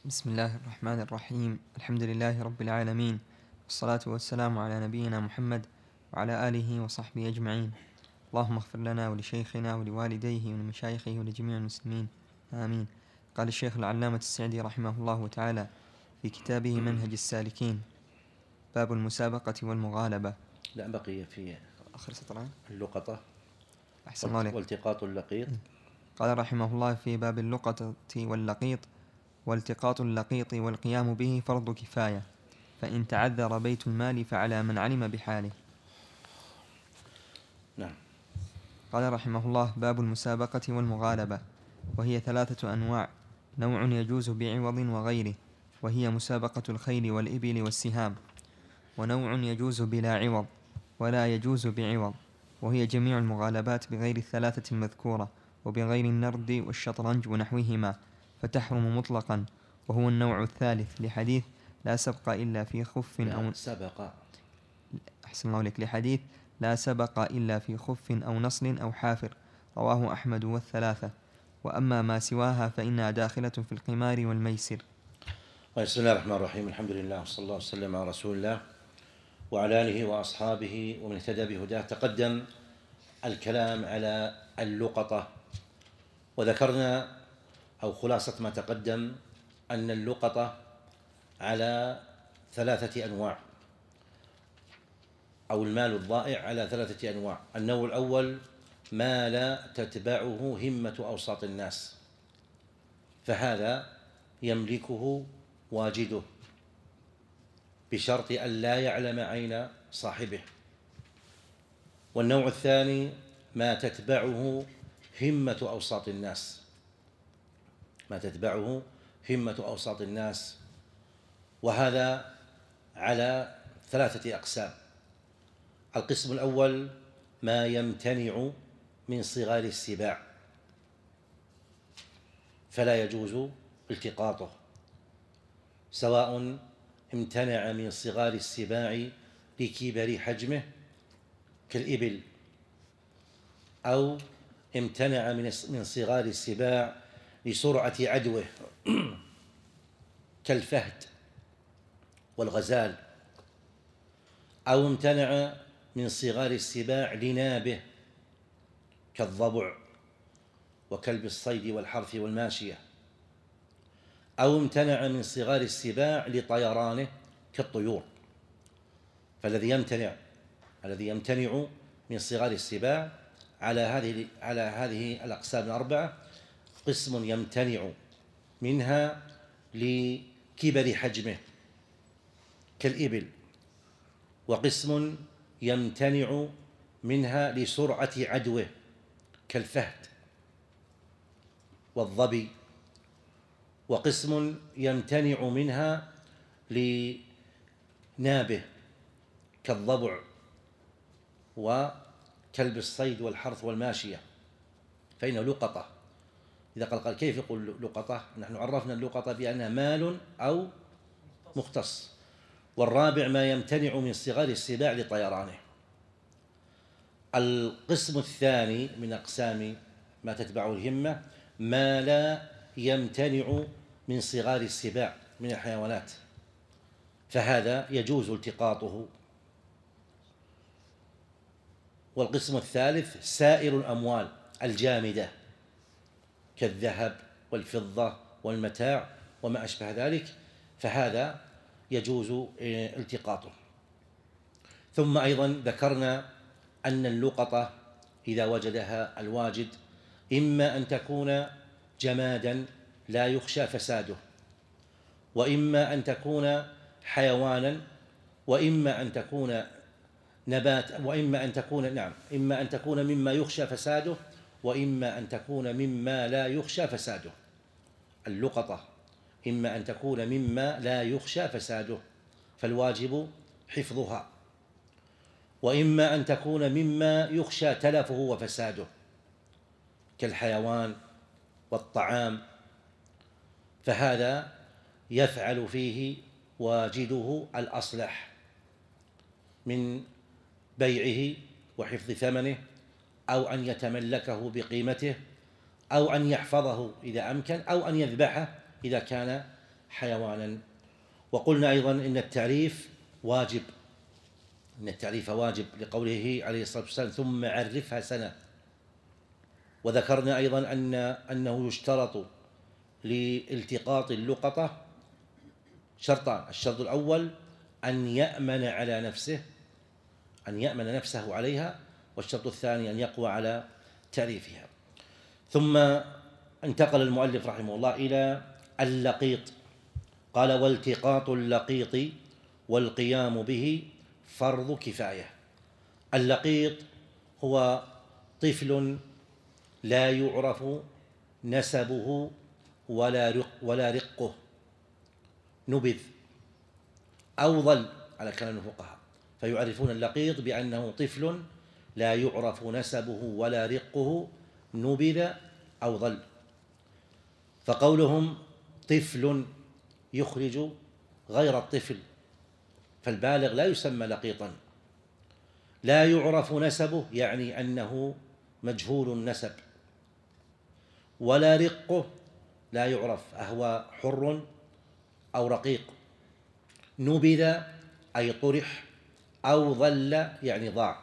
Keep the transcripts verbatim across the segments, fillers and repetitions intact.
بسم الله الرحمن الرحيم. الحمد لله رب العالمين، والصلاة والسلام على نبينا محمد وعلى آله وصحبه أجمعين. اللهم اغفر لنا ولشيخنا ولوالديه ولمشايخه ولجميع المسلمين، آمين. قال الشيخ العلامة السعدي رحمه الله تعالى في كتابه منهج السالكين: باب المسابقة والمغالبة. لا، بقي في آخر سطرين اللقطة أحسن الله عليك. والتقاط اللقيط. قال رحمه الله في باب اللقطة واللقيط: والتقاط اللقيط والقيام به فرض كفاية، فإن تعذر بيت المال فعلى من علم بحاله. نعم. قال رحمه الله: باب المسابقة والمغالبة، وهي ثلاثة أنواع: نوع يجوز بعوض وغيره، وهي مسابقة الخيل والإبل والسهام، ونوع يجوز بلا عوض ولا يجوز بعوض، وهي جميع المغالبات بغير الثلاثة المذكورة وبغير النرد والشطرنج ونحوهما، فتحرم مطلقا، وهو النوع الثالث لحديث لا سبق إلا في خف لا أو سبق أحسن الله لك لحديث لا سبق إلا في خف أو نصل أو حافر، رواه أحمد والثلاثة. وأما ما سواها فإنها داخلة في القمار والميسر. بسم الله الرحمن الرحيم. الحمد لله وصلى الله وسلم على رسول الله وعلى آله وأصحابه ومن اهتدى بهداه. تقدم الكلام على اللقطة، وذكرنا أو خلاصة ما تقدم أن اللقطة على ثلاثة أنواع، أو المال الضائع على ثلاثة أنواع. النوع الأول ما لا تتبعه همة أوساط الناس، فهذا يملكه واجده بشرط أن لا يعلم عين صاحبه. والنوع الثاني ما تتبعه همة أوساط الناس ما تتبعه همة أوساط الناس وهذا على ثلاثة أقسام. القسم الأول ما يمتنع من صغار السباع، فلا يجوز التقاطه، سواء امتنع من صغار السباع لكبر حجمه كالإبل، أو امتنع من صغار السباع لسرعة عدوه كالفهد والغزال، أو امتنع من صغار السباع لنابه كالضبع وكلب الصيد والحرث والماشية، أو امتنع من صغار السباع لطيرانه كالطيور. فالذي يمتنع الذي يمتنع من صغار السباع على هذه على هذه الأقسام الأربعة: قسم يمتنع منها لكبر حجمه كالإبل، وقسم يمتنع منها لسرعة عدوه كالفهد والظبي، وقسم يمتنع منها لنابه كالضبع وكلب الصيد والحرث والماشية، فإنه لقطة. إذا قال قال كيف يقول لقطة؟ نحن عرفنا اللقطة بأنها مال أو مختص. والرابع ما يمتنع من صغار السباع لطيرانه. القسم الثاني من أقسام ما تتبعه الهمة ما لا يمتنع من صغار السباع من الحيوانات، فهذا يجوز التقاطه. والقسم الثالث سائر الأموال الجامدة كالذهب والفضة والمتاع وما أشبه ذلك، فهذا يجوز التقاطه. ثم أيضا ذكرنا أن اللقطة إذا وجدها الواجد إما أن تكون جمادا لا يخشى فساده، وإما أن تكون حيوانا، وإما أن تكون نبات، وإما أن تكون نعم إما أن تكون مما يخشى فساده، وإما أن تكون مما لا يخشى فساده. اللقطة إما أن تكون مما لا يخشى فساده فالواجب حفظها، وإما أن تكون مما يخشى تلفه وفساده كالحيوان والطعام، فهذا يفعل فيه واجده الأصلح من بيعه وحفظ ثمنه، أو أن يتملكه بقيمته، أو أن يحفظه إذا أمكن، أو أن يذبحه إذا كان حيوانا. وقلنا أيضا إن التعريف واجب، إن التعريف واجب لقوله عليه الصلاة والسلام ثم عرفها سنة. وذكرنا أيضا أن أنه يشترط لالتقاط اللقطة شرطان: الشرط الأول أن يأمن على نفسه أن يأمن نفسه عليها، والشرط الثاني أن يقوى على تعريفها. ثم انتقل المؤلف رحمه الله إلى اللقيط، قال: والتقاط اللقيط والقيام به فرض كفاية. اللقيط هو طفل لا يعرف نسبه ولا رق ولا رقه، نبذ أو ضل على كلام الفقهاء، فيعرفون اللقيط بأنه طفل لا يعرف نسبه ولا رقه، نبذ أو ضل. فقولهم طفل يخرج غير الطفل، فالبالغ لا يسمى لقيطا. لا يعرف نسبه يعني أنه مجهول النسب، ولا رقه لا يعرف أهو حر أو رقيق. نبذ أي طرح، أو ضل يعني ضاع.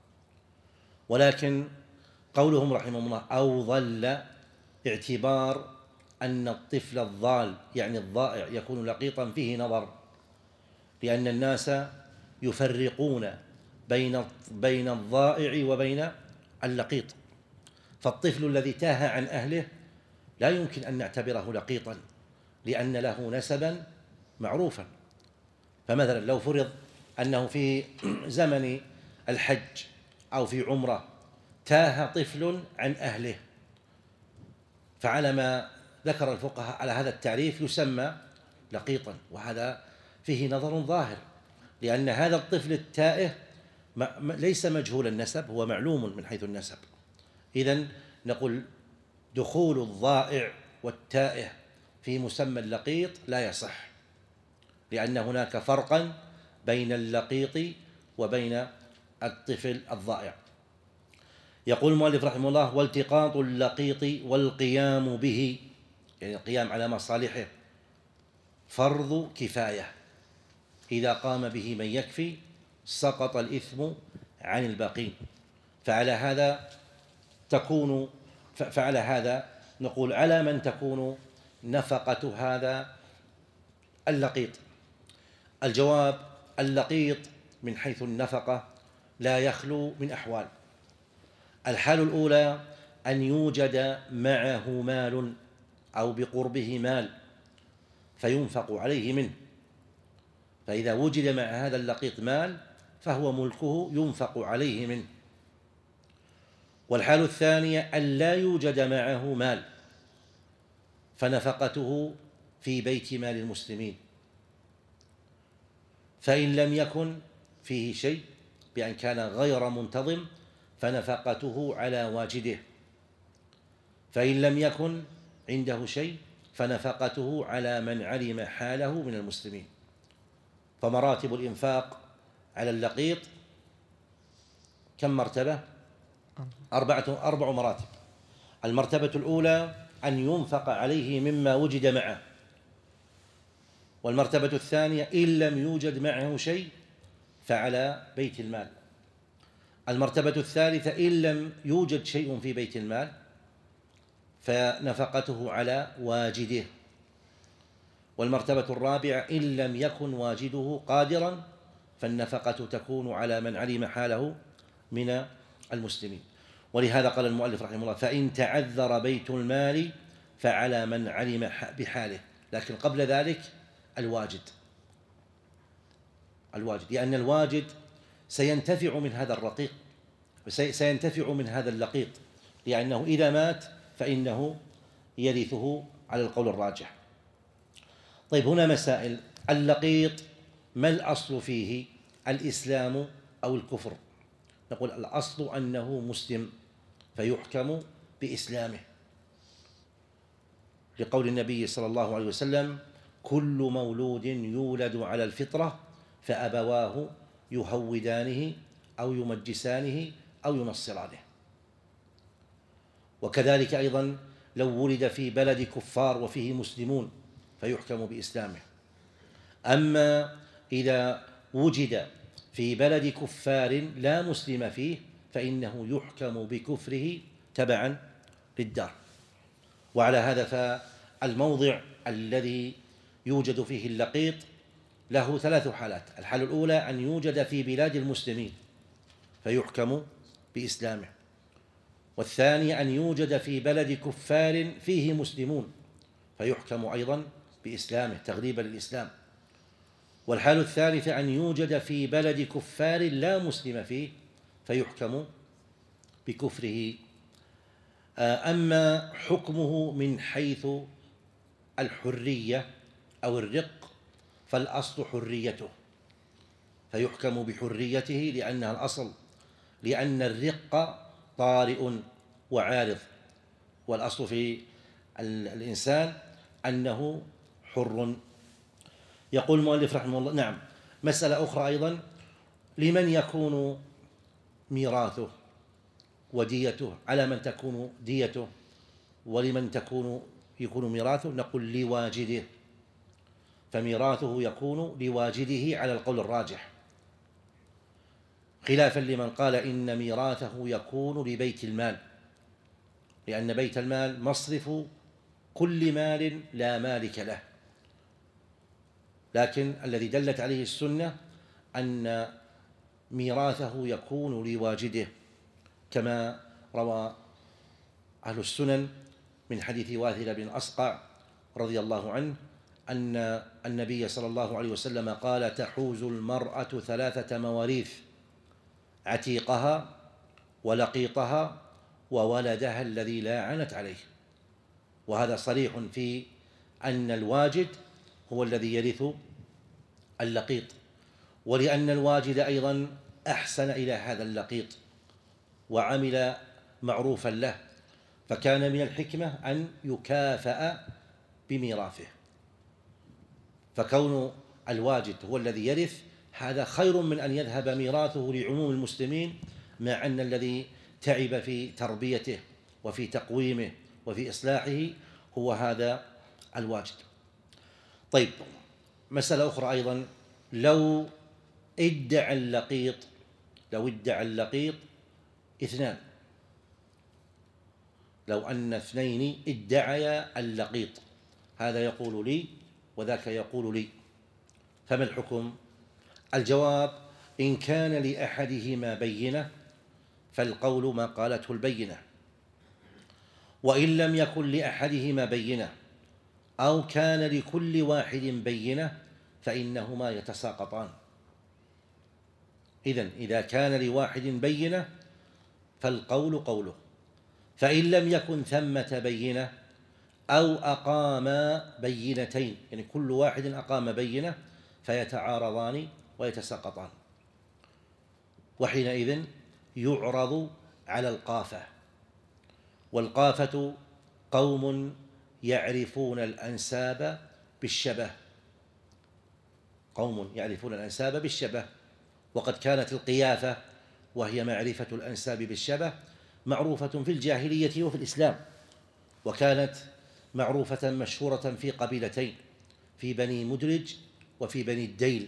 ولكن قولهم رحمه الله أو ضل اعتبار أن الطفل الضال يعني الضائع يكون لقيطا فيه نظر، لأن الناس يفرقون بين بين الضائع وبين اللقيط. فالطفل الذي تاه عن أهله لا يمكن أن نعتبره لقيطا، لأن له نسبا معروفا. فمثلا لو فرض أنه في زمن الحج أو في عمرة تاه طفل عن أهله، فعلى ما ذكر الفقهاء على هذا التعريف يسمى لقيطا، وهذا فيه نظر ظاهر، لأن هذا الطفل التائه ليس مجهول النسب، هو معلوم من حيث النسب. إذن نقول دخول الضائع والتائه في مسمى اللقيط لا يصح، لأن هناك فرقا بين اللقيط وبين الطفل الضائع. يقول المؤلف رحمه الله: والتقاط اللقيط والقيام به، يعني القيام على مصالحه، فرض كفاية. إذا قام به من يكفي سقط الإثم عن الباقين. فعلى هذا تكون فعلى هذا نقول على من تكون نفقة هذا اللقيط؟ الجواب: اللقيط من حيث النفقة لا يخلو من أحوال. الحال الأولى أن يوجد معه مال أو بقربه مال فينفق عليه منه، فإذا وجد مع هذا اللقيط مال فهو ملكه ينفق عليه منه. والحال الثانية أن لا يوجد معه مال فنفقته في بيت مال المسلمين، فإن لم يكن فيه شيء بأن كان غير منتظم فنفقته على واجده، فإن لم يكن عنده شيء فنفقته على من علم حاله من المسلمين. فمراتب الإنفاق على اللقيط كم مرتبة؟ أربعة أربع مراتب. المرتبة الأولى أن ينفق عليه مما وجد معه، والمرتبة الثانية إن لم يوجد معه شيء فعلى بيت المال. المرتبة الثالثة إن لم يوجد شيء في بيت المال فنفقته على واجده. والمرتبة الرابعة إن لم يكن واجده قادرا فالنفقة تكون على من علم حاله من المسلمين. ولهذا قال المؤلف رحمه الله: فإن تعذر بيت المال فعلى من علم بحاله. لكن قبل ذلك الواجد الواجد لأن الواجد سينتفع من هذا الرقيق، سينتفع من هذا اللقيط، لأنه إذا مات فإنه يرثه على القول الراجح. طيب، هنا مسائل. اللقيط ما الأصل فيه؟ الإسلام أو الكفر؟ نقول الأصل أنه مسلم فيحكم بإسلامه، لقول النبي صلى الله عليه وسلم: كل مولود يولد على الفطرة فأبواه يهودانه أو يمجسانه أو ينصرانه. وكذلك أيضا لو ولد في بلد كفار وفيه مسلمون فيحكم بإسلامه. أما إذا وجد في بلد كفار لا مسلم فيه فإنه يحكم بكفره تبعا للدار. وعلى هذا فالموضع الذي يوجد فيه اللقيط له ثلاث حالات. الحالة الأولى أن يوجد في بلاد المسلمين فيحكم بإسلامه، والثاني أن يوجد في بلد كفار فيه مسلمون فيحكم أيضا بإسلامه تغليبا للإسلام، والحالة الثالثة أن يوجد في بلد كفار لا مسلم فيه فيحكم بكفره. أما حكمه من حيث الحرية أو الرق فالأصل حريته، فيحكم بحريته لأنها الأصل، لأن الرق طارئ وعارض، والأصل في الإنسان أنه حر. يقول المؤلف رحمه الله: نعم. مسألة أخرى أيضا: لمن يكون ميراثه وديته؟ على من تكون ديته ولمن تكون يكون ميراثه؟ نقول لواجده، فميراثه يكون لواجده على القول الراجح، خلافا لمن قال إن ميراثه يكون لبيت المال، لأن بيت المال مصرف كل مال لا مالك له. لكن الذي دلت عليه السنة أن ميراثه يكون لواجده، كما روى أهل السنن من حديث واثلة بن أصقع رضي الله عنه أن النبي صلى الله عليه وسلم قال: تحوز المرأة ثلاثة مواريث: عتيقها ولقيطها وولدها الذي لا عنت عليه. وهذا صريح في أن الواجد هو الذي يرث اللقيط، ولأن الواجد أيضا أحسن إلى هذا اللقيط وعمل معروفا له، فكان من الحكمة أن يكافأ بميراثه. فكون الواجد هو الذي يرث هذا خير من أن يذهب ميراثه لعموم المسلمين، مع أن الذي تعب في تربيته وفي تقويمه وفي إصلاحه هو هذا الواجد. طيب، مسألة أخرى أيضا: لو ادعى اللقيط لو ادعى اللقيط اثنان، لو أن اثنين ادعيا اللقيط، هذا يقول لي وذاك يقول لي، فما الحكم؟ الجواب: إن كان لأحدهما بينة فالقول ما قالته البينة، وإن لم يكن لأحدهما بينة أو كان لكل واحد بينة فإنهما يتساقطان. إذن إذا كان لواحد بينة فالقول قوله، فإن لم يكن ثمة بينة أو أقاما بينتين، يعني كل واحد أقام بينة، فيتعارضان ويتساقطان، وحينئذ يعرض على القافة. والقافة قوم يعرفون الأنساب بالشبه قوم يعرفون الأنساب بالشبه وقد كانت القيافة وهي معرفة الأنساب بالشبه معروفة في الجاهلية وفي الإسلام، وكانت معروفة مشهورة في قبيلتين، في بني مدرج وفي بني الديل.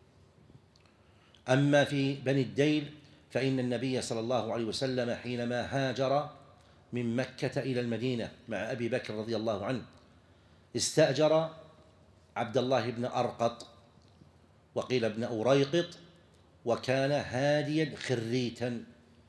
أما في بني الديل فإن النبي صلى الله عليه وسلم حينما هاجر من مكة إلى المدينة مع أبي بكر رضي الله عنه استأجر عبد الله بن أرقط وقيل ابن أريقط، وكان هاديا خريتا.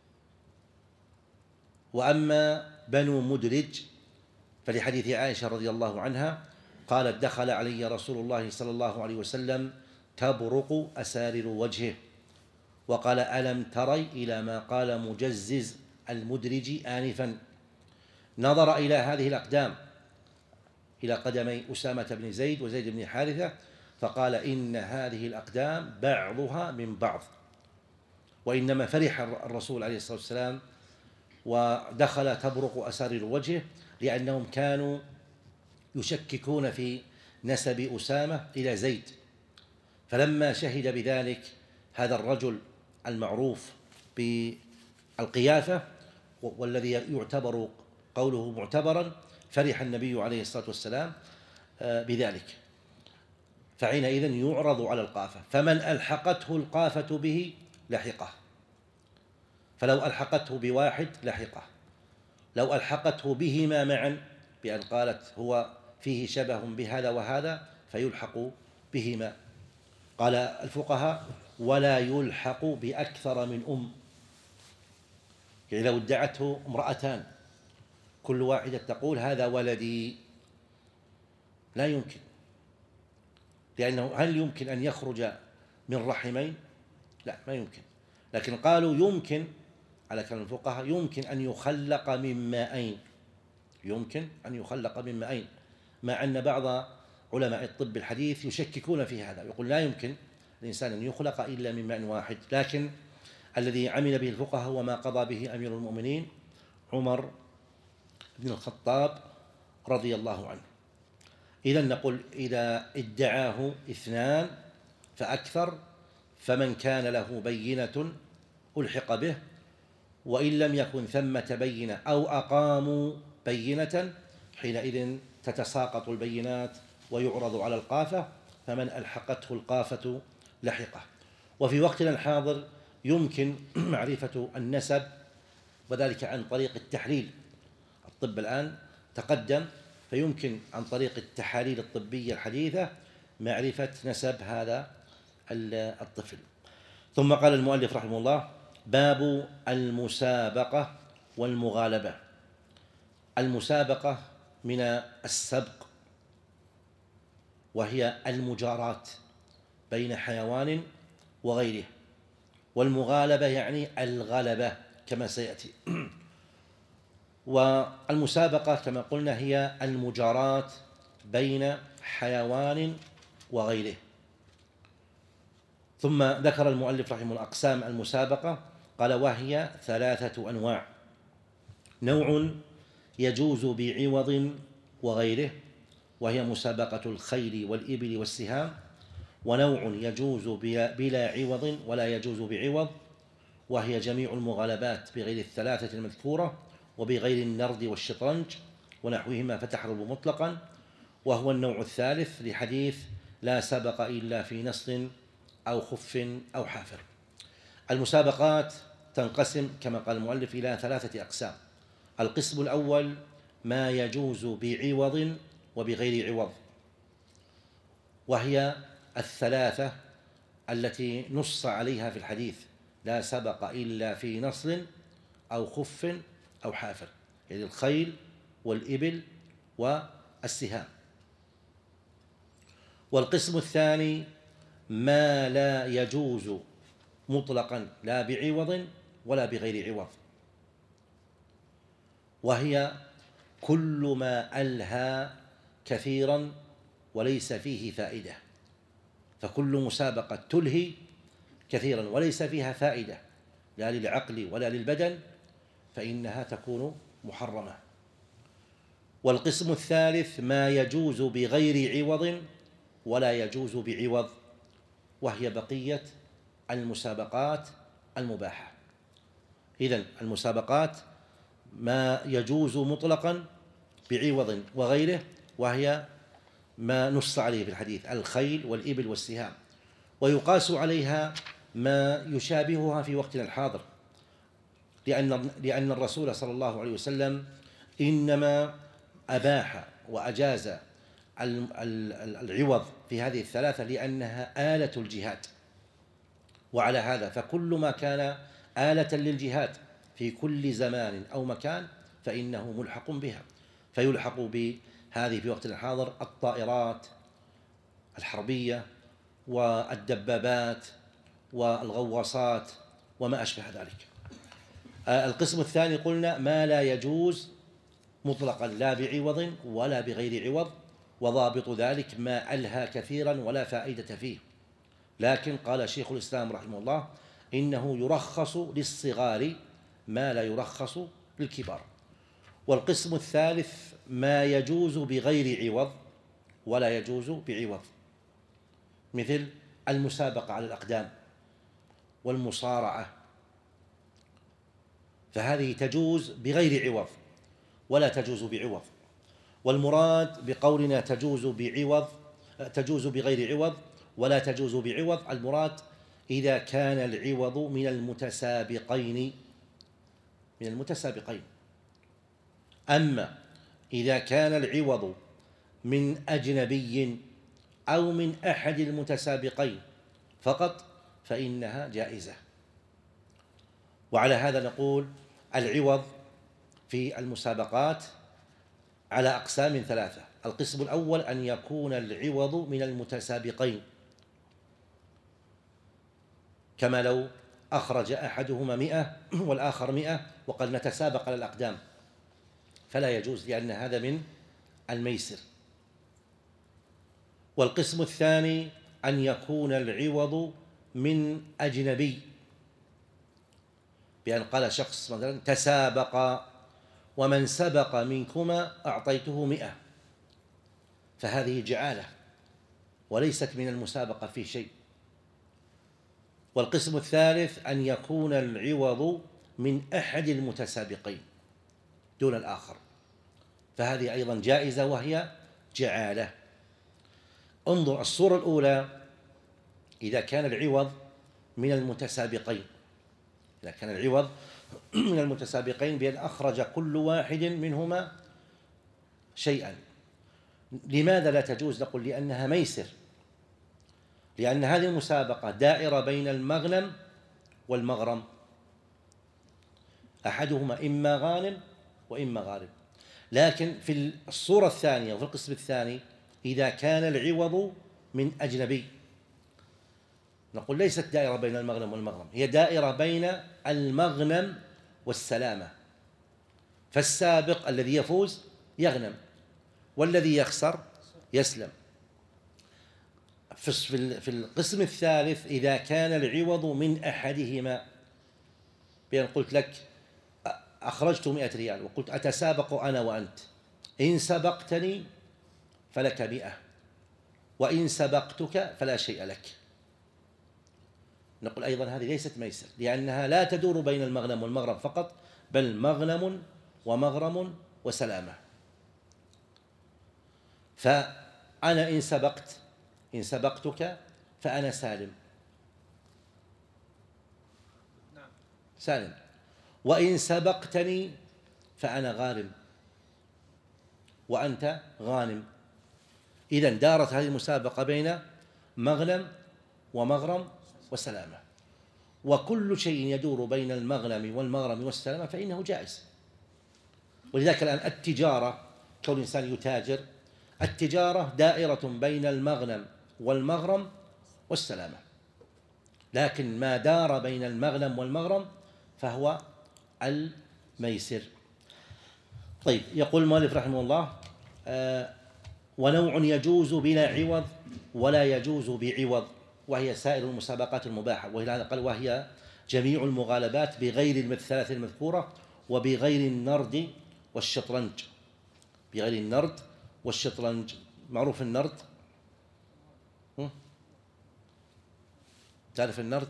وأما بنو مدرج فلحديث عائشة رضي الله عنها قالت: دخل علي رسول الله صلى الله عليه وسلم تبرق أسارر وجهه، وقال: ألم تري إلى ما قال مجزز المدرج آنفا؟ نظر إلى هذه الأقدام، إلى قدمي أسامة بن زيد وزيد بن حارثة، فقال: إن هذه الأقدام بعضها من بعض. وإنما فرح الرسول عليه الصلاة والسلام ودخل تبرق أسارر وجهه لأنهم كانوا يشككون في نسب أسامة إلى زيد، فلما شهد بذلك هذا الرجل المعروف بالقيافة والذي يعتبر قوله معتبرا فرح النبي عليه الصلاة والسلام بذلك، فحينئذ يعرض على القافة، فمن ألحقته القافة به لحقه، فلو ألحقته بواحد لحقه، لو ألحقته بهما معا بأن قالت هو فيه شبه بهذا وهذا فيلحق بهما. قال الفقهاء: ولا يلحق بأكثر من أم، يعني لو ادعته امرأتان كل واحدة تقول هذا ولدي لا يمكن، لأنه هل يمكن أن يخرج من رحمين؟ لا، ما يمكن. لكن قالوا يمكن، على كلام الفقهاء، يمكن أن يخلق من مائين، يمكن أن يخلق من مائين، مع أن بعض علماء الطب الحديث يشككون في هذا، يقول لا يمكن الإنسان أن يخلق إلا من ماء واحد. لكن الذي عمل به الفقهاء هو ما قضى به أمير المؤمنين عمر بن الخطاب رضي الله عنه. إذن نقول إذا ادعاه اثنان فأكثر فمن كان له بينة ألحق به، وإن لم يكن ثمة بينة أو أقاموا بينة حينئذ تتساقط البينات ويعرض على القافة، فمن ألحقته القافة لحقه. وفي وقتنا الحاضر يمكن معرفة النسب، وذلك عن طريق التحليل. الطب الآن تقدم، فيمكن عن طريق التحاليل الطبية الحديثة معرفة نسب هذا الطفل. ثم قال المؤلف رحمه الله: باب المسابقة والمغالبة. المسابقة من السبق، وهي المجاراة بين حيوان وغيره، والمغالبة يعني الغلبة كما سيأتي. والمسابقة كما قلنا هي المجاراة بين حيوان وغيره. ثم ذكر المؤلف رحمه الله أقسام المسابقة، قال: وهي ثلاثة أنواع: نوع يجوز بعوض وغيره، وهي مسابقة الخيل والإبل والسهام، ونوع يجوز بلا عوض ولا يجوز بعوض، وهي جميع المغالبات بغير الثلاثة المذكورة وبغير النرد والشطرنج ونحوهما فتحرم مطلقا، وهو النوع الثالث لحديث لا سبق إلا في نصل أو خف أو حافر. المسابقات تنقسم كما قال المؤلف إلى ثلاثة أقسام. القسم الأول ما يجوز بعوض وبغير عوض، وهي الثلاثة التي نص عليها في الحديث: لا سبق إلا في نصل أو خف أو حافر، يعني الخيل والإبل والسهام. والقسم الثاني ما لا يجوز مطلقا لا بعوض ولا بغير عوض، وهي كل ما ألهى كثيرا وليس فيه فائدة. فكل مسابقة تلهي كثيرا وليس فيها فائدة لا للعقل ولا للبدن فإنها تكون محرمة. والقسم الثالث ما يجوز بغير عوض ولا يجوز بعوض، وهي بقية المسابقات المباحة. إذن المسابقات ما يجوز مطلقا بعوض وغيره، وهي ما نص عليه في الحديث: الخيل والإبل والسهام. ويقاس عليها ما يشابهها في وقتنا الحاضر، لأن لأن الرسول صلى الله عليه وسلم إنما أباح وأجاز العوض في هذه الثلاثة لأنها آلة الجهاد. وعلى هذا فكل ما كان آلة للجهاد في كل زمان أو مكان فإنه ملحق بها. فيلحق بهذه في وقتنا الحاضر الطائرات الحربية والدبابات والغواصات وما أشبه ذلك. القسم الثاني قلنا ما لا يجوز مطلقا لا بعوض ولا بغير عوض، وضابط ذلك ما ألهى كثيرا ولا فائدة فيه. لكن قال شيخ الإسلام رحمه الله إنه يرخص للصغار ما لا يرخص للكبار. والقسم الثالث ما يجوز بغير عوض ولا يجوز بعوض، مثل المسابقة على الأقدام والمصارعة، فهذه تجوز بغير عوض ولا تجوز بعوض. والمراد بقولنا تجوز بعوض تجوز بغير عوض ولا تجوز بعوض، المراد إذا كان العوض من المتسابقين من المتسابقين. أما إذا كان العوض من أجنبي أو من أحد المتسابقين فقط فإنها جائزة. وعلى هذا نقول العوض في المسابقات على أقسام ثلاثة. القسم الأول أن يكون العوض من المتسابقين، كما لو أخرج أحدهما مئة والآخر مئة وقد نتسابق على الأقدام فلا يجوز، لأن هذا من الميسر. والقسم الثاني أن يكون العوض من أجنبي، بأن قال شخص مثلا تسابق ومن سبق منكما أعطيته مئة، فهذه جعالة وليست من المسابقة في شيء. والقسم الثالث أن يكون العوض من أحد المتسابقين دون الآخر، فهذه أيضا جائزة وهي جعالة. انظر الصورة الأولى، إذا كان العوض من المتسابقين إذا كان العوض من المتسابقين بأن أخرج كل واحد منهما شيئا، لماذا لا تجوز؟ نقول لأنها ميسر، لأن هذه المسابقة دائرة بين المغنم والمغرم، أحدهما إما غانم وإما غارم. لكن في الصورة الثانية وفي القسم الثاني إذا كان العوض من أجنبي نقول ليست دائرة بين المغنم والمغرم، هي دائرة بين المغنم والسلامة، فالسابق الذي يفوز يغنم والذي يخسر يسلم. في القسم الثالث إذا كان العوض من أحدهما، بأن قلت لك أخرجت مئة ريال وقلت أتسابق أنا وأنت، إن سبقتني فلك مئة وإن سبقتك فلا شيء لك، نقول أيضا هذه ليست ميسر، لأنها لا تدور بين المغنم والمغرم فقط، بل مغنم ومغرم وسلامة. فأنا إن سبقت إن سبقتك فأنا سالم سالم وإن سبقتني فأنا غارم وأنت غانم. إذن دارت هذه المسابقة بين مغنم ومغرم وسلامة، وكل شيء يدور بين المغنم والمغرم والسلامة فإنه جائز. ولذلك الآن التجارة، كون الإنسان يتاجر، التجارة دائرة بين المغنم والمغرم والسلامة، لكن ما دار بين المغنم والمغرم فهو الميسر. طيب، يقول المؤلف رحمه الله آه ونوع يجوز بلا عوض ولا يجوز بعوض، وهي سائر المسابقات المباحة، وهذا قال وهي جميع المغالبات بغير الثلاث المذكورة وبغير النرد والشطرنج. بغير النرد والشطرنج، معروف النرد؟ تعرف النرد؟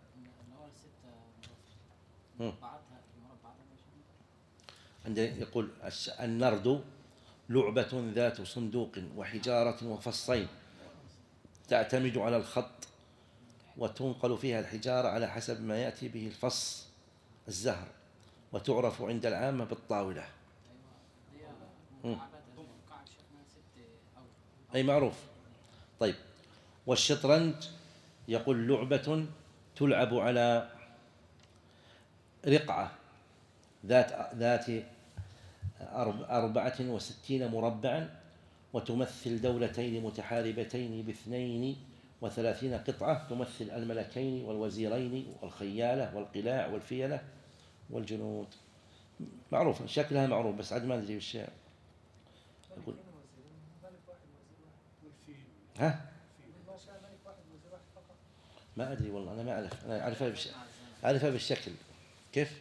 عندنا يقول النرد لعبة ذات صندوق وحجارة وفصين تعتمد على الخط وتنقل فيها الحجارة على حسب ما يأتي به الفص الزهر، وتعرف عند العامة بالطاولة. أي معروف. طيب، والشطرنج يقول لعبة تلعب على رقعة ذات ذات أربعة وستين مربعا، وتمثل دولتين متحاربتين باثنين وثلاثين قطعة، تمثل الملكين والوزيرين والخيالة والقلاع والفيلة والجنود. معروف، شكلها معروف، بس عاد ما أدري وش يقول. ها؟ ما أدري والله، أنا ما أعرف، أنا أعرفها بش... أعرفها بالشكل. كيف؟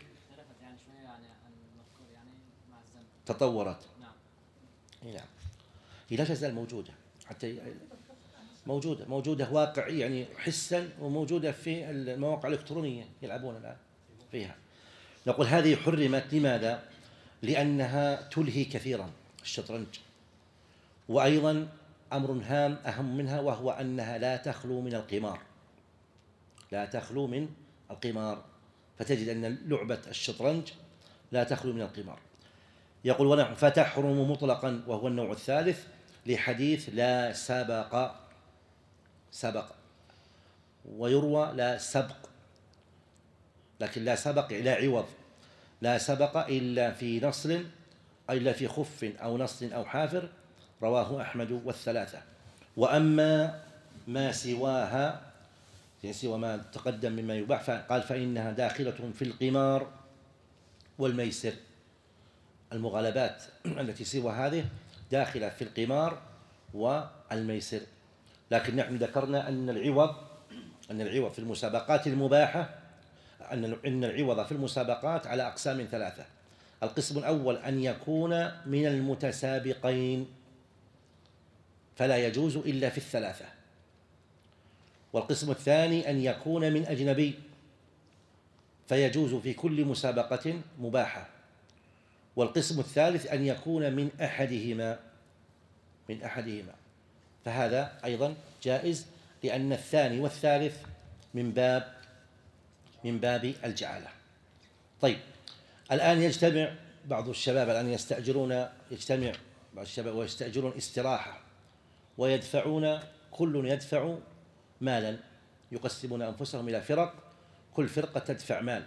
تطورت. نعم. نعم. هي لا تزال موجودة، حتى موجودة موجودة واقعية يعني حسا، وموجودة في المواقع الإلكترونية يلعبون الآن فيها. نقول هذه حرمت، لماذا؟ لأنها تلهي كثيرا. الشطرنج وأيضا أمر هام أهم منها، وهو أنها لا تخلو من القمار، لا تخلو من القمار، فتجد أن لعبة الشطرنج لا تخلو من القمار. يقول ونحن فتحرم مطلقا، وهو النوع الثالث، لحديث لا سبق سبق، ويروى لا سبق، لكن لا سبق إلى عوض، لا سبق إلا في نصر، إلا في خف أو نصر أو حافر، رواه أحمد والثلاثة. وأما ما سواها، يعني سوى ما تقدم مما يباح، فقال فإنها داخلة في القمار والميسر، المغالبات التي سوى هذه داخلة في القمار والميسر. لكن نحن ذكرنا أن العوض أن العوض في المسابقات المباحة أن أن العوض في المسابقات على أقسام ثلاثة. القسم الأول أن يكون من المتسابقين فلا يجوز إلا في الثلاثة، والقسم الثاني أن يكون من أجنبي فيجوز في كل مسابقة مباحة، والقسم الثالث أن يكون من أحدهما من أحدهما فهذا أيضا جائز، لأن الثاني والثالث من باب من باب الجعالة. طيب، الآن يجتمع بعض الشباب الآن يستأجرون يجتمع بعض الشباب ويستأجرون استراحة، ويدفعون كل يدفع مالا، يقسمون أنفسهم إلى فرق، كل فرقة تدفع مال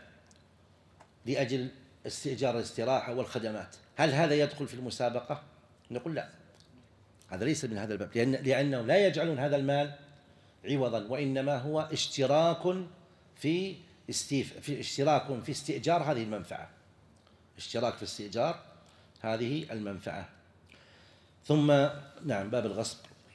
لأجل استئجار الاستراحة والخدمات. هل هذا يدخل في المسابقة؟ نقول لا، هذا ليس من هذا الباب، لأن لأنهم لا يجعلون هذا المال عوضا، وإنما هو اشتراك في استيف في اشتراك في استئجار هذه المنفعة، اشتراك في استئجار هذه المنفعة. ثم نعم باب الغصب.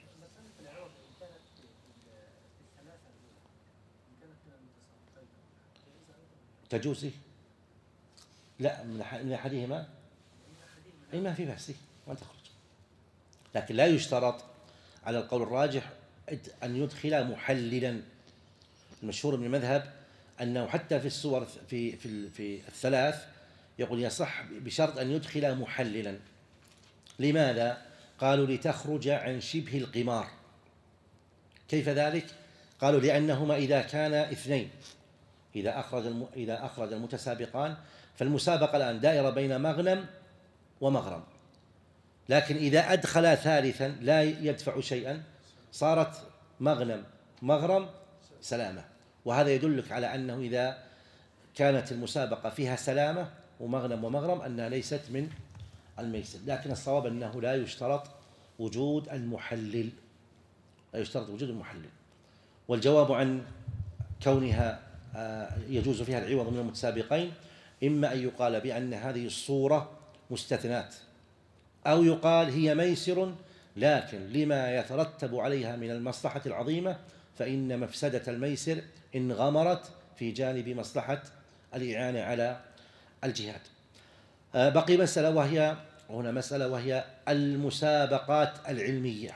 تجوز لا من أحدهما أي ما في بأس ما تخرج، لكن لا يشترط على القول الراجح أن يدخل محللا. المشهور من المذهب أنه حتى في الصور في في في الثلاث يقول يصح بشرط أن يدخل محللا. لماذا؟ قالوا لتخرج عن شبه القمار. كيف ذلك؟ قالوا لأنهما إذا كان اثنين، إذا أخرج الم... إذا أخرج المتسابقان، فالمسابقة الآن دائرة بين مغنم ومغرم، لكن إذا أدخل ثالثا لا يدفع شيئا صارت مغنم مغرم سلامة. وهذا يدلك على أنه إذا كانت المسابقة فيها سلامة ومغنم ومغرم أنها ليست من الميسر. لكن الصواب أنه لا يشترط وجود المحلل، لا يشترط وجود المحلل. والجواب عن كونها يجوز فيها العوض من المتسابقين إما أن يقال بأن هذه الصورة مستثنات، أو يقال هي ميسر لكن لما يترتب عليها من المصلحة العظيمة، فإن مفسدة الميسر انغمرت في جانب مصلحة الإعانة على الجهاد. بقي مسألة، وهي هنا مسألة وهي المسابقات العلمية.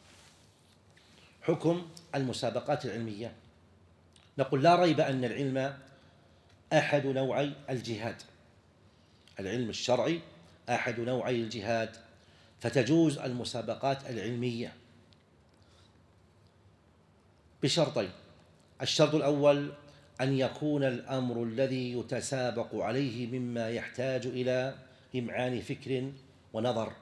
حكم المسابقات العلمية، نقول لا ريب أن العلم أحد نوعي الجهاد، العلم الشرعي أحد نوعي الجهاد، فتجوز المسابقات العلمية بشرطين. الشرط الأول أن يكون الأمر الذي يتسابق عليه مما يحتاج إلى إمعان فكر ونظر،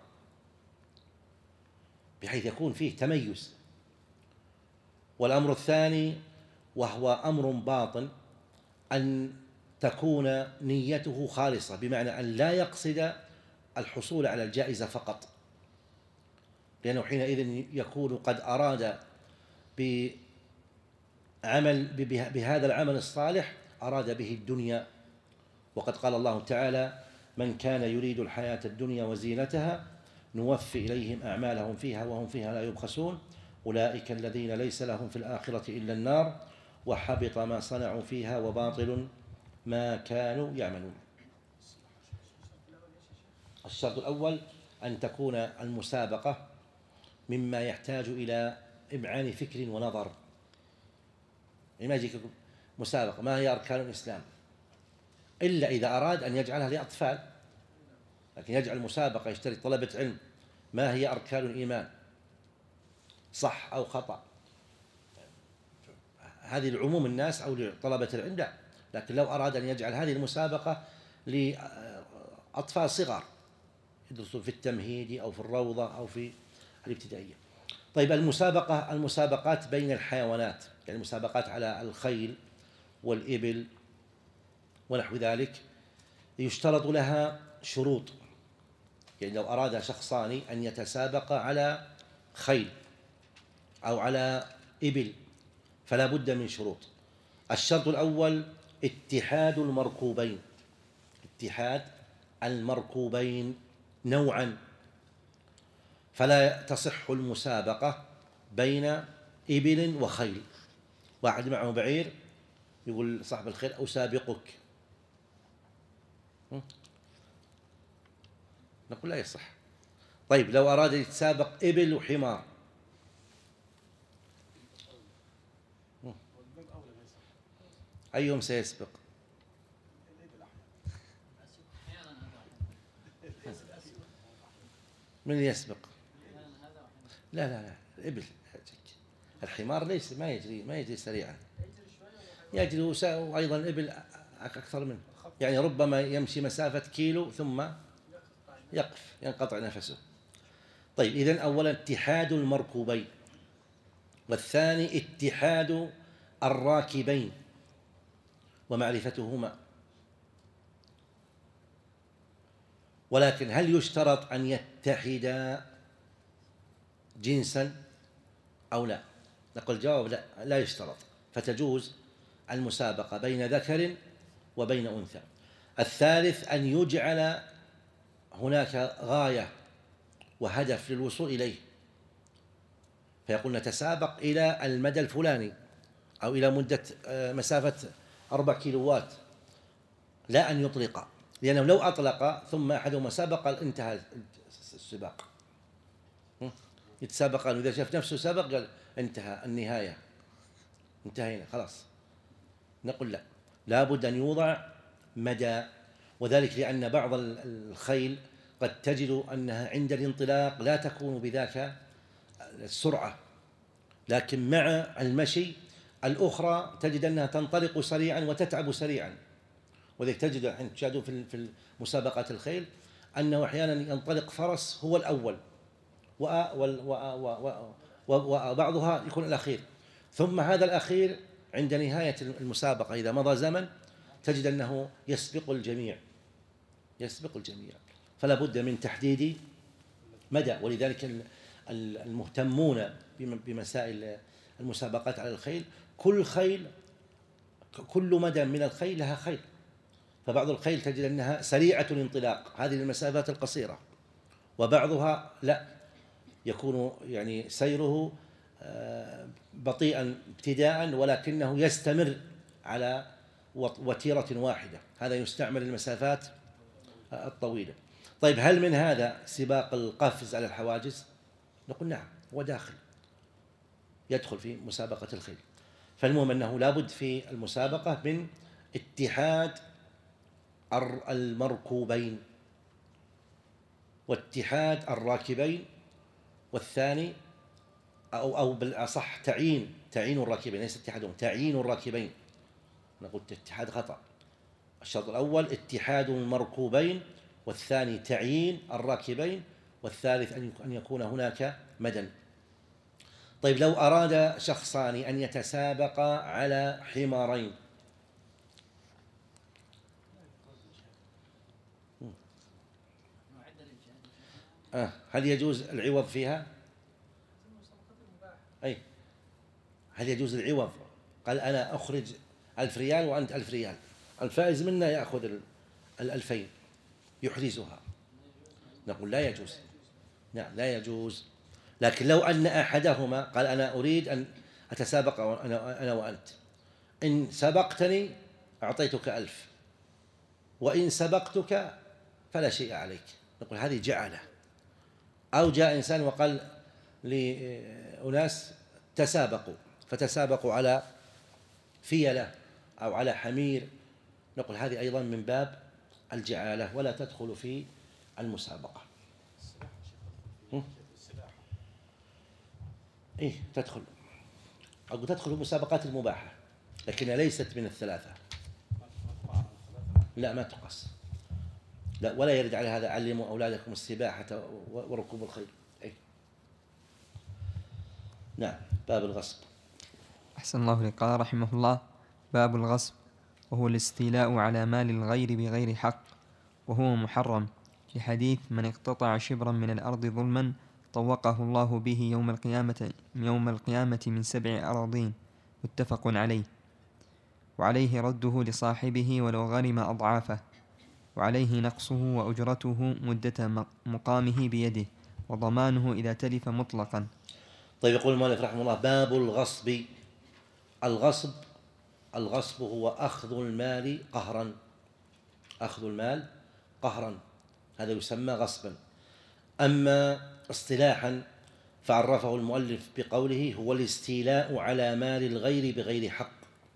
بحيث يكون فيه تميز. والأمر الثاني وهو أمر باطن، أن تكون نيته خالصة، بمعنى أن لا يقصد الحصول على الجائزة فقط، لأنه حينئذ يكون قد أراد بعمل بهذا العمل الصالح أراد به الدنيا. وقد قال الله تعالى: من كان يريد الحياة الدنيا وزينتها نوفي إليهم أعمالهم فيها وهم فيها لا يبخسون أولئك الذين ليس لهم في الآخرة إلا النار وحبط ما صنعوا فيها وباطل ما كانوا يعملون. الشرط الأول أن تكون المسابقة مما يحتاج إلى إمعان فكر ونظر. ما يجيك مسابقة ما هي أركان الإسلام، إلا إذا أراد أن يجعلها لأطفال، لكن يجعل مسابقة يشتري طلبة علم ما هي أركان الإيمان صح أو خطأ، هذه لعموم الناس أو لطلبة العلم لا. لكن لو أراد أن يجعل هذه المسابقة لأطفال صغار يدرسون في التمهيدي أو في الروضة أو في الابتدائية. طيب المسابقة المسابقات بين الحيوانات، يعني مسابقات على الخيل والإبل ونحو ذلك، يشترط لها شروط. يعني لو أراد شخصان أن يتسابقا على خيل أو على إبل فلا بد من شروط. الشرط الأول اتحاد المركوبين، اتحاد المركوبين نوعا، فلا تصح المسابقة بين إبل وخيل. واحد معه بعير يقول صاحب الخيل أسابقك، نقول لا يصح. طيب لو أراد يتسابق إبل وحمار، أيهم سيسبق؟ من يسبق؟ لا لا لا الإبل. الحمار ليس ما يجري ما يجري سريعا، يجري وأيضا الإبل أكثر منه، يعني ربما يمشي مسافة كيلو ثم يقف ينقطع نفسه. طيب إذن أولا اتحاد المركوبين، والثاني اتحاد الراكبين ومعرفتهما. ولكن هل يشترط أن يتحدا جنسا أو لا؟ نقول الجواب لا، لا يشترط، فتجوز المسابقة بين ذكر وبين أنثى. الثالث أن يجعل هناك غاية وهدف للوصول إليه، فيقول نتسابق إلى المدى الفلاني أو إلى مدة مسافة أربع كيلوات، لا أن يطلق، لأنه لو أطلق ثم أحدهما سبق انتهى السباق، يتسابقان وإذا شاف نفسه سبق قال انتهى النهاية، انتهينا خلاص. نقول لا، لا بد أن يوضع مدى، وذلك لأن بعض الخيل قد تجد أنها عند الانطلاق لا تكون بذاك السرعة، لكن مع المشي الأخرى تجد أنها تنطلق سريعا وتتعب سريعا. وذلك تجد أن تشاهدوا في مسابقات الخيل أنه أحيانا ينطلق فرس هو الأول وبعضها يكون الأخير، ثم هذا الأخير عند نهاية المسابقة إذا مضى زمن تجد أنه يسبق الجميع يسبق الجميع فلا بد من تحديد مدى. ولذلك المهتمون بمسائل المسابقات على الخيل كل خيل كل مدى من الخيل لها خيل، فبعض الخيل تجد أنها سريعة الانطلاق هذه المسافات القصيرة، وبعضها لا يكون يعني سيره بطيئا ابتداء ولكنه يستمر على وتيرة واحدة، هذا يستعمل المسافات الطويلة. طيب هل من هذا سباق القفز على الحواجز؟ نقول نعم، هو داخل يدخل في مسابقة الخيل. فالمهم أنه لابد في المسابقة من اتحاد المركوبين واتحاد الراكبين، والثاني أو أو بالأصح تعيين تعيين الراكبين، ليس اتحادهم، تعيين الراكبين. نقول اتحاد خطأ، الشرط الأول اتحاد المركوبين، والثاني تعيين الراكبين، والثالث أن يكون هناك مدى. طيب لو أراد شخصان أن يتسابقا على حمارين، آه هل يجوز العوض فيها؟ أي هل يجوز العوض؟ قال أنا أخرج ألف ريال وأنت ألف ريال، الفائز منا يأخذ الألفين يحرزها. نقول لا يجوز، نعم لا يجوز. لكن لو أن أحدهما قال أنا أريد أن أتسابق أنا, أنا وأنت، إن سبقتني أعطيتك ألف وإن سبقتك فلا شيء عليك، نقول هذه جعلة. أو جاء إنسان وقال لأناس تسابقوا فتسابقوا على فيلة أو على حمير، نقول هذه أيضا من باب الجعالة ولا تدخل في المسابقة. إيه تدخل، أقول تدخل المسابقات المباحة لكنها ليست من الثلاثة. لا ما تقاس، لا ولا يرد على هذا علموا أولادكم السباحة وركوب الخيل. أي نعم. باب الغصب. أحسن الله لك. قال رحمه الله: باب الغصب، وهو الاستيلاء على مال الغير بغير حق، وهو محرم، لحديث: من اقتطع شبرا من الأرض ظلما طوقه الله به يوم القيامة, يوم القيامة من سبع أراضين، متفق عليه. وعليه رده لصاحبه ولو غرم أضعافه، وعليه نقصه وأجرته مدة مقامه بيده، وضمانه إذا تلف مطلقا. طيب يقول المؤلف رحمه الله: باب الغصب. الغصب الغصب هو أخذ المال قهرا، أخذ المال قهرا، هذا يسمى غصبا. أما اصطلاحا فعرفه المؤلف بقوله: هو الاستيلاء على مال الغير بغير حق،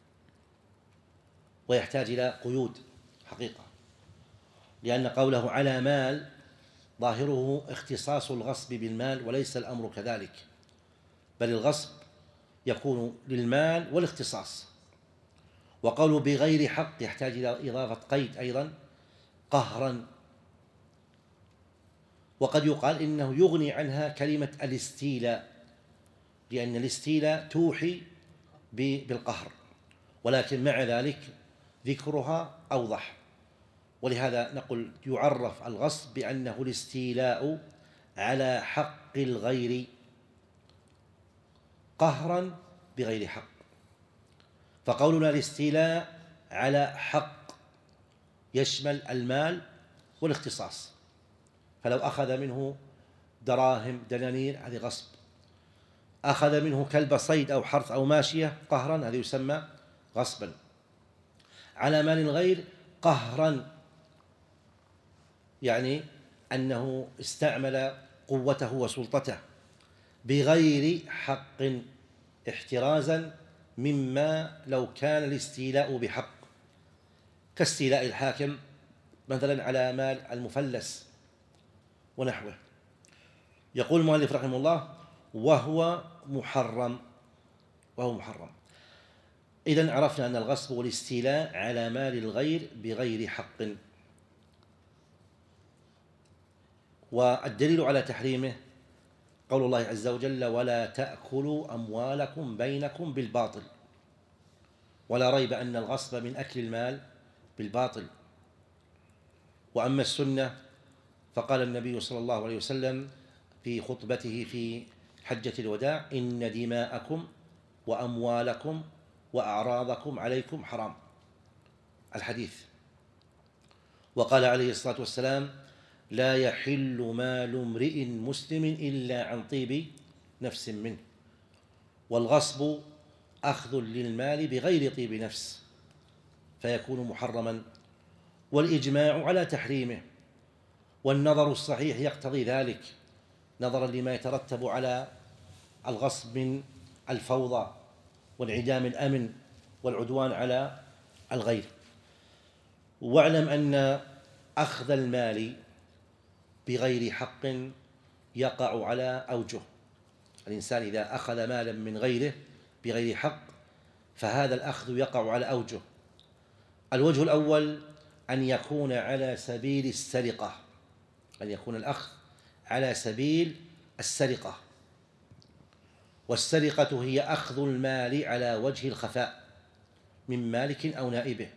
ويحتاج إلى قيود حقيقة، لأن قوله على مال ظاهره اختصاص الغصب بالمال، وليس الأمر كذلك، بل الغصب يكون للمال والاختصاص. وقوله بغير حق يحتاج إلى إضافة قيد أيضا، قهرا. وقد يقال إنه يغني عنها كلمة الاستيلاء، لأن الاستيلاء توحي بالقهر، ولكن مع ذلك ذكرها أوضح. ولهذا نقول يعرف الغصب بأنه الاستيلاء على حق الغير قهرا بغير حق. فقولنا الاستيلاء على حق يشمل المال والاختصاص، فلو أخذ منه دراهم دنانير هذه غصب، أخذ منه كلب صيد أو حرث أو ماشية قهرا هذا يسمى غصبا. على مال الغير قهرا يعني أنه استعمل قوته وسلطته بغير حق، احترازا مما لو كان الاستيلاء بحق، كاستيلاء الحاكم مثلا على مال المفلس ونحوه. يقول المؤلف رحمه الله: وهو محرم، وهو محرم. إذن عرفنا أن الغصب والاستيلاء على مال الغير بغير حق. والدليل على تحريمه قول الله عز وجل: ولا تأكلوا أموالكم بينكم بالباطل. ولا ريب أن الغصب من أكل المال بالباطل. وأما السنة فقال النبي صلى الله عليه وسلم في خطبته في حجة الوداع: إن دماءكم وأموالكم وأعراضكم عليكم حرام، الحديث. وقال عليه الصلاة والسلام: لا يحل مال امرئ مسلم إلا عن طيب نفس منه. والغصب أخذ للمال بغير طيب نفس فيكون محرما، والإجماع على تحريمه، والنظر الصحيح يقتضي ذلك نظرا لما يترتب على الغصب من الفوضى وانعدام الأمن والعدوان على الغير. واعلم أن أخذ المال بغير حق يقع على أوجه. الإنسان إذا أخذ مالا من غيره بغير حق فهذا الأخذ يقع على أوجه. الوجه الأول أن يكون على سبيل السرقة، أن يكون الأخذ على سبيل السرقة، والسرقة هي أخذ المال على وجه الخفاء من مالك أو نائبه.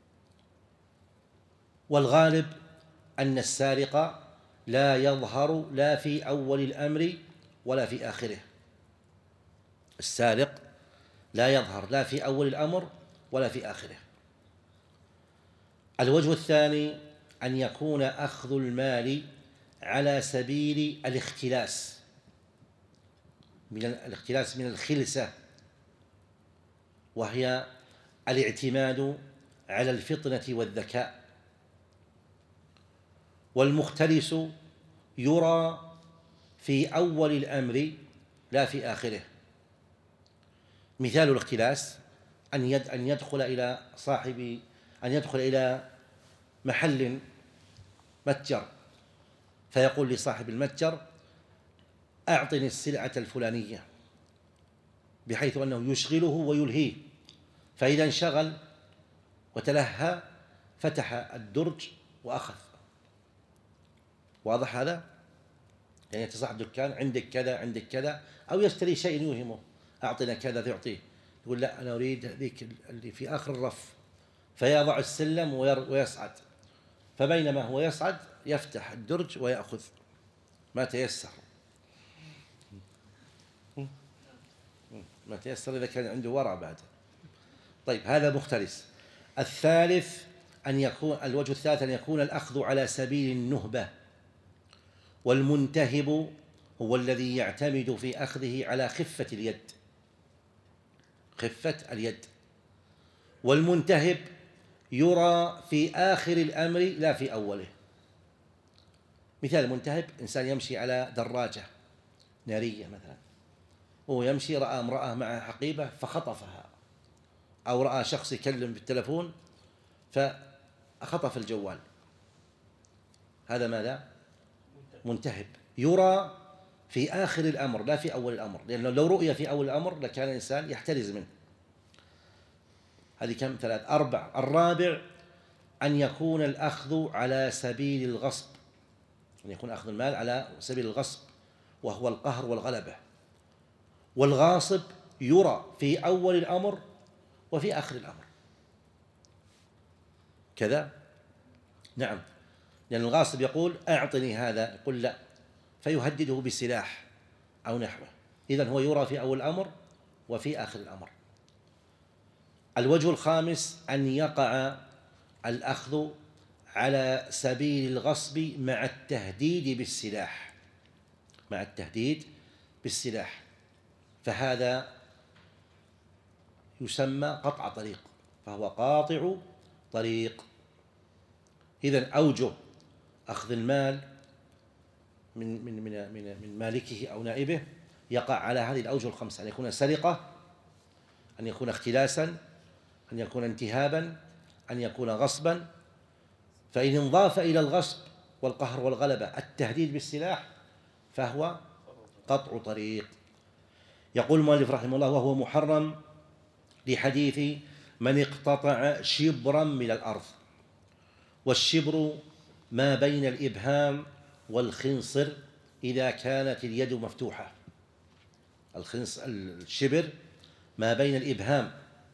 والغالب أن السارق لا يظهر لا في أول الأمر ولا في آخره، السارق لا يظهر لا في أول الأمر ولا في آخره. الوجه الثاني أن يكون أخذ المال على سبيل الاختلاس، من الاختلاس من الخلسة، وهي الاعتماد على الفطنة والذكاء. والمختلس يرى في أول الأمر لا في آخره. مثال الاختلاس أن أن يدخل إلى صاحب أن يدخل إلى محل متجر فيقول لصاحب المتجر: أعطني السلعة الفلانية، بحيث أنه يشغله ويلهيه، فإذا انشغل وتلهى فتح الدرج وأخذ. واضح هذا؟ يعني تصاحب دكان، عندك كذا عندك كذا، أو يشتري شيء يوهمه، أعطنا كذا تعطيه، يقول لا أنا أريد ذيك اللي في آخر الرف، فيضع السلم ويصعد، فبينما هو يصعد يفتح الدرج ويأخذ ما تيسر، ما تيسر إذا كان عنده ورع بعد. طيب هذا مختلس. الثالث أن يكون الوجه الثالث أن يكون الأخذ على سبيل النهبة، والمنتهب هو الذي يعتمد في أخذه على خفة اليد، خفة اليد. والمنتهب يرى في آخر الأمر لا في أوله. مثال المنتهب إنسان يمشي على دراجة نارية مثلا، وهو يمشي رأى امرأة مع حقيبة فخطفها، أو رأى شخص يكلم بالتلفون فخطف الجوال، هذا ماذا؟ منتهب، يرى في آخر الأمر لا في أول الأمر، لأنه لو رؤي في أول الأمر لكان الإنسان يحترز منه. هذه كم؟ ثلاث. أربع. الرابع أن يكون الأخذ على سبيل الغصب، أن يكون أخذ المال على سبيل الغصب، وهو القهر والغلبة. والغاصب يرى في أول الأمر وفي آخر الأمر كذا. نعم، لأن الغاصب يقول أعطني هذا، يقول لا، فيهدده بسلاح أو نحوه. إذن هو يرى في أول الأمر وفي آخر الأمر. الوجه الخامس أن يقع الأخذ على سبيل الغصب مع التهديد بالسلاح، مع التهديد بالسلاح، فهذا يسمى قطع طريق، فهو قاطع طريق. إذن أوجه أخذ المال من من من من من مالكه أو نائبه يقع على هذه الأوجه الخمسة: أن يكون سرقة، أن يكون اختلاسا، أن يكون انتهابا، أن يكون غصبا. فإن انضاف إلى الغصب والقهر والغلبة التهديد بالسلاح فهو قطع طريق. يقول المؤلف رحمه الله: وهو محرم لحديث من اقتطع شبرا من الأرض. والشبر ما بين الإبهام والخنصر إذا كانت اليد مفتوحة. الخنص الشبر ما بين الإبهام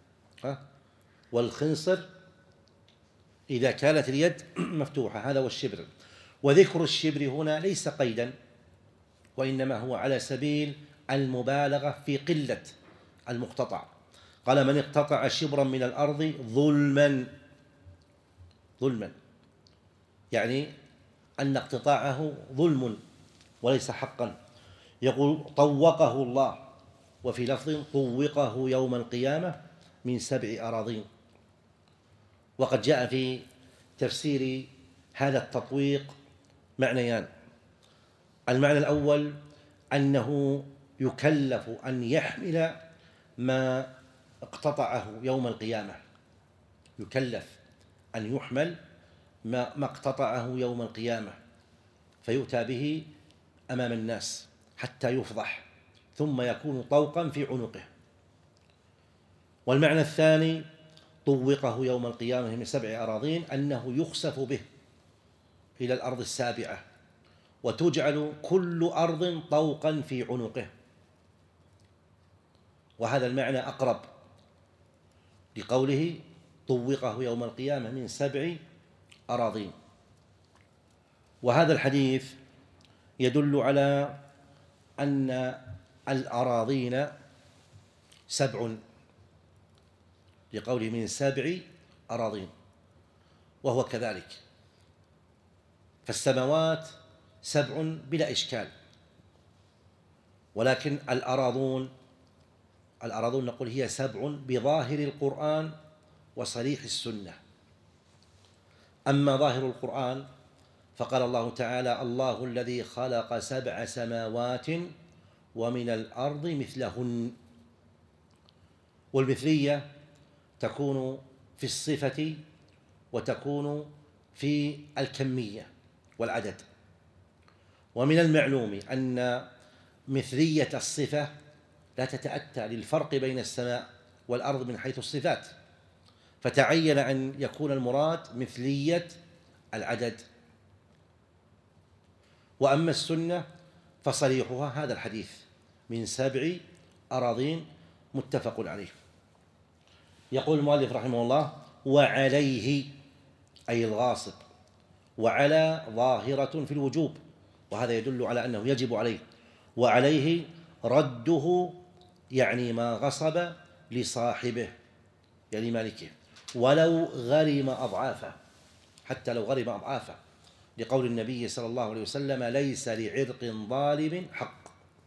والخنصر إذا كانت اليد مفتوحة، هذا هو الشبر. وذكر الشبر هنا ليس قيدا، وإنما هو على سبيل المبالغة في قلة المقتطع. قال: من اقتطع شبرا من الأرض ظلما، ظلما يعني أن اقتطاعه ظلم وليس حقا. يقول: طوقه الله، وفي لفظ طوقه يوم القيامة من سبع أراضين. وقد جاء في تفسير هذا التطويق معنيان: المعنى الأول أنه يكلف أن يحمل ما اقتطعه يوم القيامة، يكلف أن يحمل ما اقتطعه يوم القيامة، فيؤتى به أمام الناس حتى يفضح، ثم يكون طوقا في عنقه. والمعنى الثاني: طوقه يوم القيامة من سبع أراضين، أنه يخسف به إلى الأرض السابعة، وتجعل كل أرض طوقا في عنقه. وهذا المعنى أقرب لقوله طوقه يوم القيامة من سبع أراضين. وهذا الحديث يدل على أن الأراضين سبع، لقوله من سبع أراضين، وهو كذلك. فالسماوات سبع بلا إشكال، ولكن الأراضون الأراضون نقول هي سبع بظاهر القرآن وصريح السنة. أما ظاهر القرآن فقال الله تعالى: الله الذي خلق سبع سماوات ومن الأرض مثلهن. والمثلية تكون في الصفة وتكون في الكمية والعدد. ومن المعلوم أن مثلية الصفة لا تتأتى للفرق بين السماء والأرض من حيث الصفات، فتعين أن يكون المراد مثلية العدد. وأما السنة فصريحها هذا الحديث من سبع أراضين متفق عليه. يقول المؤلف رحمه الله: وعليه أي الغاصب، وعلى ظاهرة في الوجوب، وهذا يدل على أنه يجب عليه. وعليه رده يعني ما غصب لصاحبه يعني مالكه، ولو غرم أضعافه، حتى لو غرم أضعافه، لقول النبي صلى الله عليه وسلم: ليس لعرق ظالم حق.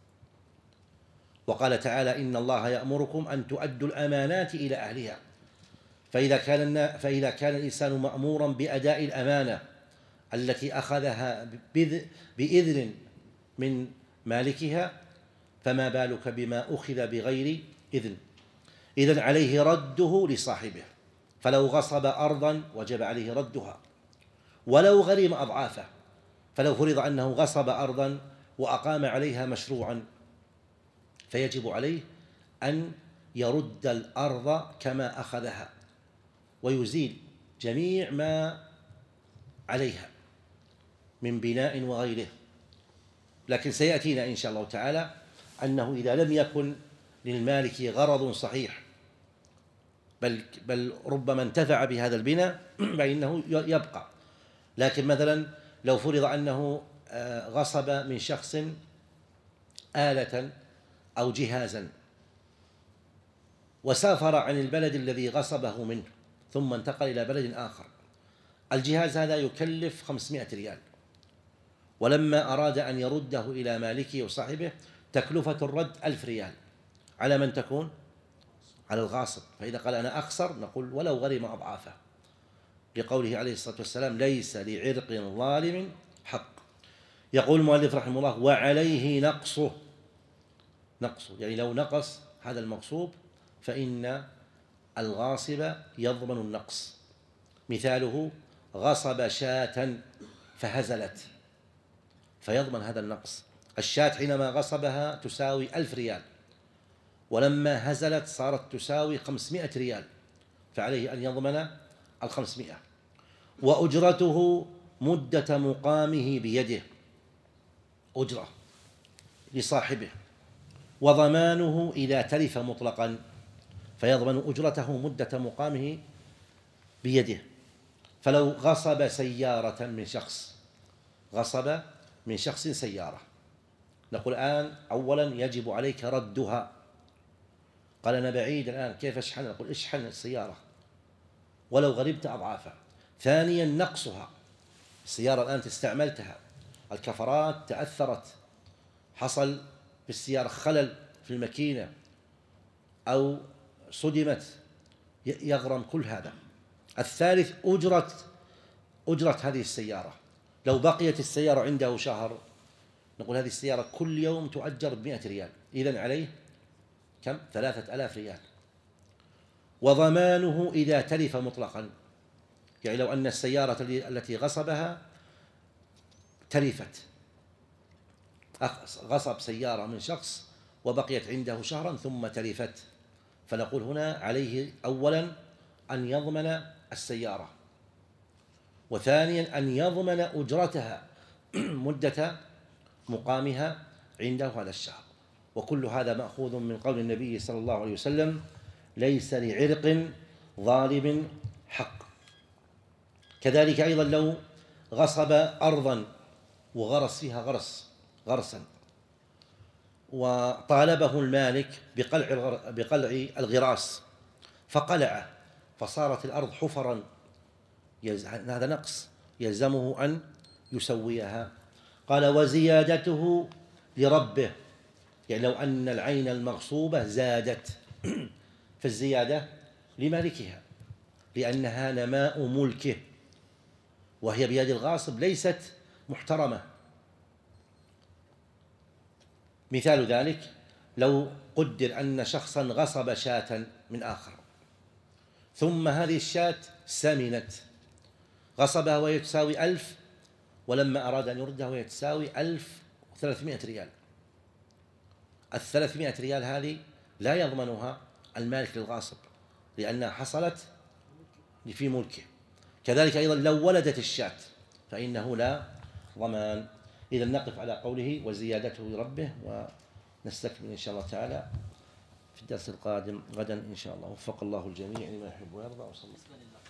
وقال تعالى: إن الله يأمركم أن تؤدوا الأمانات إلى أهلها. فإذا كان فإذا كان الإنسان مأمورا بأداء الأمانة التي أخذها بإذن من مالكها، فما بالك بما أخذ بغير إذن؟ إذن عليه رده لصاحبه، فلو غصب أرضا وجب عليه ردها، ولو غرم أضعافه، فلو فرض أنه غصب أرضا وأقام عليها مشروعا فيجب عليه أن يرد الأرض كما أخذها ويزيل جميع ما عليها من بناء وغيره. لكن سيأتينا إن شاء الله تعالى أنه إذا لم يكن للمالك غرض صحيح، بل, بل ربما انتفع بهذا البناء فإنه يبقى. لكن مثلا لو فرض أنه غصب من شخص آلة أو جهازا وسافر عن البلد الذي غصبه منه ثم انتقل إلى بلد آخر، الجهاز هذا يكلف خمسمائة ريال، ولما أراد أن يرده إلى مالكه وصاحبه تكلفة الرد ألف ريال، على من تكون؟ على الغاصب. فإذا قال أنا أخسر نقول ولو غرم أضعافه، لقوله عليه الصلاة والسلام: ليس لعرق ظالم حق. يقول المؤلف رحمه الله: وعليه نقصه. نقصه يعني لو نقص هذا المغصوب فإن الغاصب يضمن النقص. مثاله: غصب شاة فهزلت، فيضمن هذا النقص. الشاة حينما غصبها تساوي ألف ريال، ولما هزلت صارت تساوي خمسمائة ريال، فعليه أن يضمن الخمسمائة. وأجرته مدة مقامه بيده، أجرة لصاحبه. وضمانه إذا تلف مطلقا، فيضمن أجرته مدة مقامه بيده. فلو غصب سيارة من شخص، غصب من شخص سيارة، نقول الآن أولا يجب عليك ردها. قال أنا بعيد الآن كيف أشحن؟ نقول اشحن السيارة ولو غربت أضعافها. ثانيا نقصها، السيارة الآن استعملتها، الكفرات تأثرت، حصل في السيارة خلل في الماكينة أو صدمت، يغرم كل هذا. الثالث أجرة أجرة هذه السيارة، لو بقيت السيارة عنده شهر نقول هذه السيارة كل يوم تؤجر بمئة ريال، إذن عليه كم؟ ثلاثة آلاف ريال. وضمانه إذا تلف مطلقا، يعني لو أن السيارة التي غصبها تلفت، غصب سيارة من شخص وبقيت عنده شهرا ثم تلفت، فنقول هنا عليه أولا أن يضمن السيارة، وثانيا أن يضمن أجرتها مدة مقامها عنده هذا الشهر. وكل هذا مأخوذ من قول النبي صلى الله عليه وسلم: ليس لعرق ظالم حق. كذلك أيضا لو غصب أرضا وغرس فيها غرس غرسا وطالبه المالك بقلع بقلع الغراس فقلعه فصارت الأرض حفرا، هذا نقص يلزمه أن يسويها. قال: وزيادته لربه، يعني لو أن العين المغصوبة زادت فالزيادة لمالكها لأنها نماء ملكه، وهي بيد الغاصب ليست محترمة. مثال ذلك لو قدر أن شخصا غصب شاة من آخر ثم هذه الشاة سمنت، غصبها وهي تساوي ألف، ولما أراد أن يردها وهي تساوي ألف وثلاثمائة ريال، الثلاثمائة ريال هذه لا يضمنها المالك للغاصب لأنها حصلت في ملكه. كذلك أيضا لو ولدت الشاة فإنه لا ضمان. إذا نقف على قوله وزيادته لربه، ونستكمل إن شاء الله تعالى في الدرس القادم غدا إن شاء الله. وفق الله الجميع لما يحب ويرضى. وصلى الله